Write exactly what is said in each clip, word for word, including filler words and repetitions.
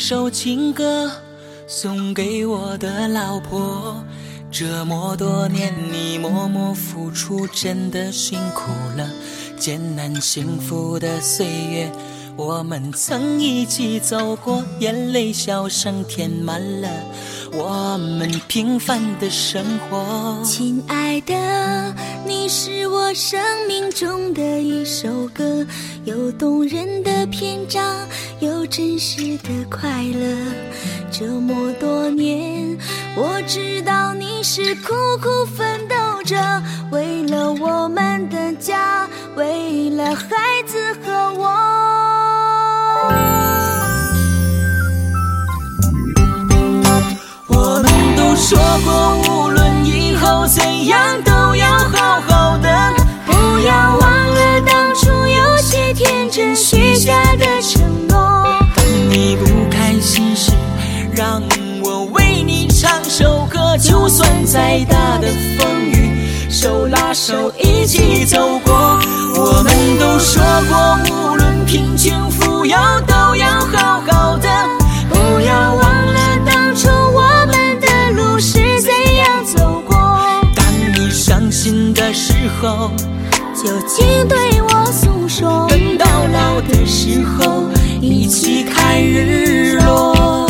首情歌送给我的老婆，这么多年你默默付出，真的辛苦了。艰难幸福的岁月，我们曾一起走过，眼泪笑声填满了我们平凡的生活。 亲爱的，你是我生命中的一首歌，有动人的篇章，有真实的快乐。这么多年，我知道你是苦苦奋斗着，为了我们的家，为了孩子和我。 我们都说过，无论以后怎样都要好好的， 不要忘了当初有些天真许下的承诺。 当你不开心时，让我为你唱首歌，就算再大的风雨，手拉手一起走过。我们都说过，无论贫穷富有都要好好的， 不要忘了当初我们的路是怎样走过。 当你伤心的时候， 就请对我诉说， 等到老的时候一起看日落。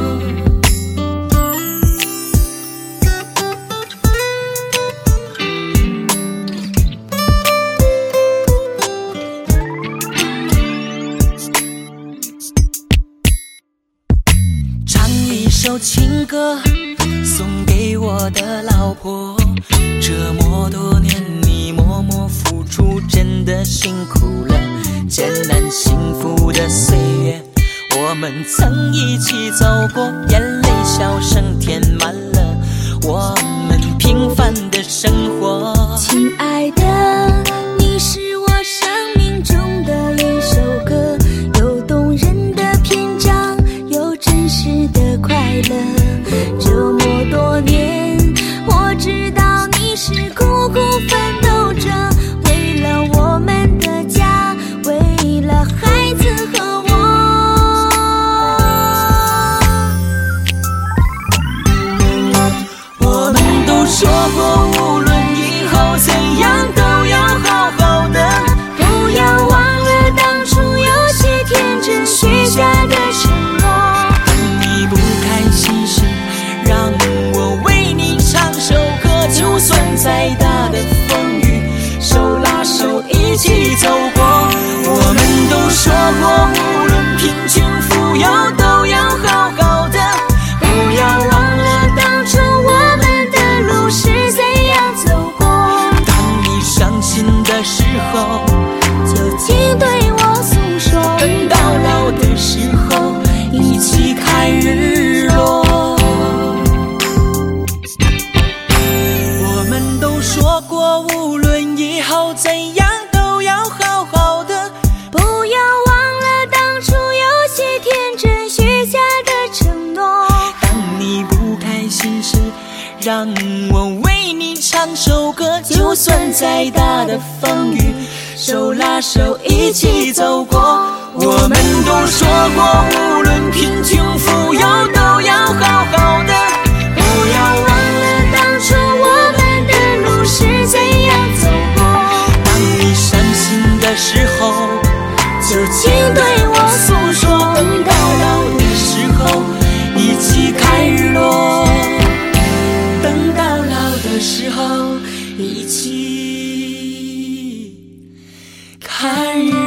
唱一首情歌送给我的老婆，这么多年你默默付出，真的辛苦了。艰难幸福的岁月，我们曾一起走过，眼泪笑声填满了我们平凡的生活。 亲爱的，你是我生命中的一首歌，有动人的篇章，有真实的快乐。这么多年，我知道你是苦苦奋斗着，为了我们的家，为了孩子和我。 我们都说过，无论以后怎样都要好好的， 不要忘了当初有些天真许下的承诺。 当你不开心时，让我为你唱首歌，就算再大的风雨，手拉手一起走过。我们都说过，无论贫穷富有都要好好的， 不要忘了当初我们的路是怎样走过。 当你伤心的时候， 就请对我诉说， 等到老的时候一起看日落。我们都说过，无论以后怎样都要好好的， 不要忘了当初有些天真许下的承诺。 当你不开心时，让我为你唱首歌，就算再大的风雨，手拉手一起走过。我们都说过，无论贫穷富有都要好好的， 不要忘了当初我们的路是怎样走过。 当你伤心的时候， 就请对我诉说， 等到老的时候一起看日落。等到老的时候一起看日落。